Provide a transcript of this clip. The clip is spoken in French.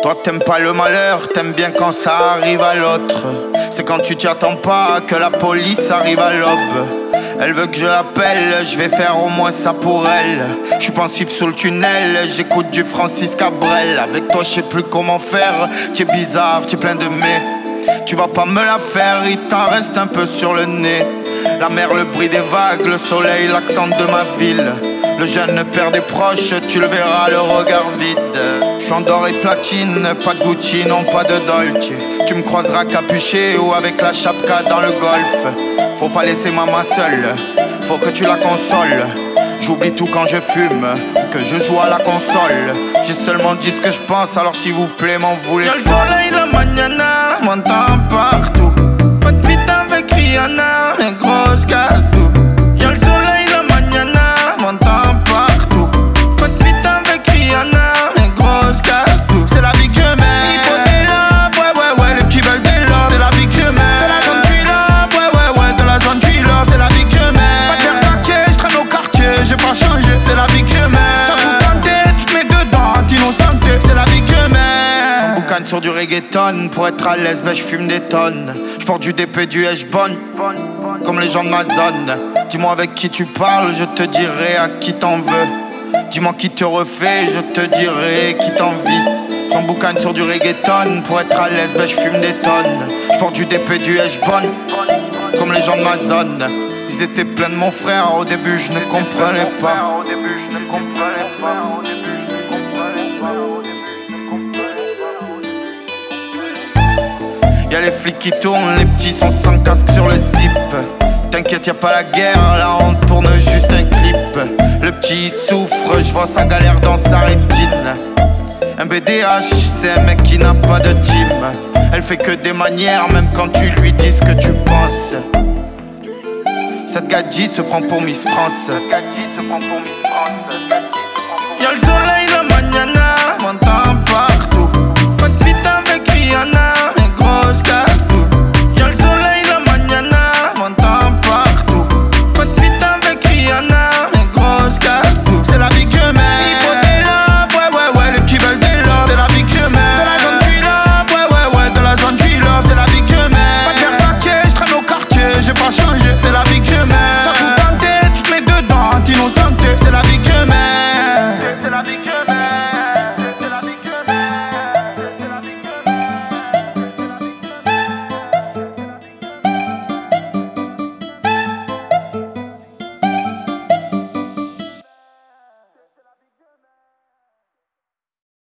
Toi t'aimes pas le malheur, t'aimes bien quand ça arrive à l'autre. C'est quand tu t'y attends pas que la police arrive à l'aube. Elle veut que je l'appelle, je vais faire au moins ça pour elle. Je suis pensif sous le tunnel, j'écoute du Francis Cabrel. Avec toi je sais plus comment faire, t'es bizarre, t'es plein de mais. Tu vas pas me la faire, il t'en reste un peu sur le nez. La mer, le bruit des vagues, le soleil, l'accent de ma ville. Le jeune père des proches, tu le verras, le regard vide. Je suis en d'or et platine, pas de Gucci, non pas de Dolce. Tu me croiseras capuché ou avec la chapka dans le golf. Faut pas laisser maman seule, faut que tu la consoles. J'oublie tout quand je fume, que je joue à la console. J'ai seulement dit ce que je pense, alors s'il vous plaît m'en voulez. Y'a le soleil la mañana, m'entends partout. Pas de vite avec Rihanna, mais grosse casse tout. Y'a le soleil la mañana, m'entends partout. Pas de vite avec Rihanna, mais grosse casse tout. C'est la vie que je mène. Il faut des love, ouais, les petits veulent des love. C'est la vie que je mène. De la zone tu love, ouais, de la zone tu love. C'est la vie que je mène. Pas de Versace, je traîne au quartier, j'ai pas changé. C'est la vie que je mène. T'as tout tenté, tu te mets dedans, innocente. C'est la vie que je mène. On boucane sur du reggaeton, pour être à l'aise, ben je fume des tonnes. Je porte du DP, du H-Bonne, comme les gens de ma zone. Dis-moi avec qui tu parles, je te dirai à qui t'en veux. Dis-moi qui te refait, je te dirai qui t'envie. J'en boucane sur du reggaeton, pour être à l'aise, ben je fume des tonnes. Je porte du DP, du H-Bonne, comme les gens de ma zone. Ils étaient pleins de mon frère, au début je ne comprenais pas. Y'a les flics qui tournent, les petits sont sans casque sur le zip. T'inquiète, y'a pas la guerre, là on tourne juste un clip. Le petit il souffre, je vois sa galère dans sa rétine. Un BDH, c'est un mec qui n'a pas de team. Elle fait que des manières, même quand tu lui dis ce que tu penses. Cette gadji se prend pour Miss France. Y'a le soleil la mañana, m'entends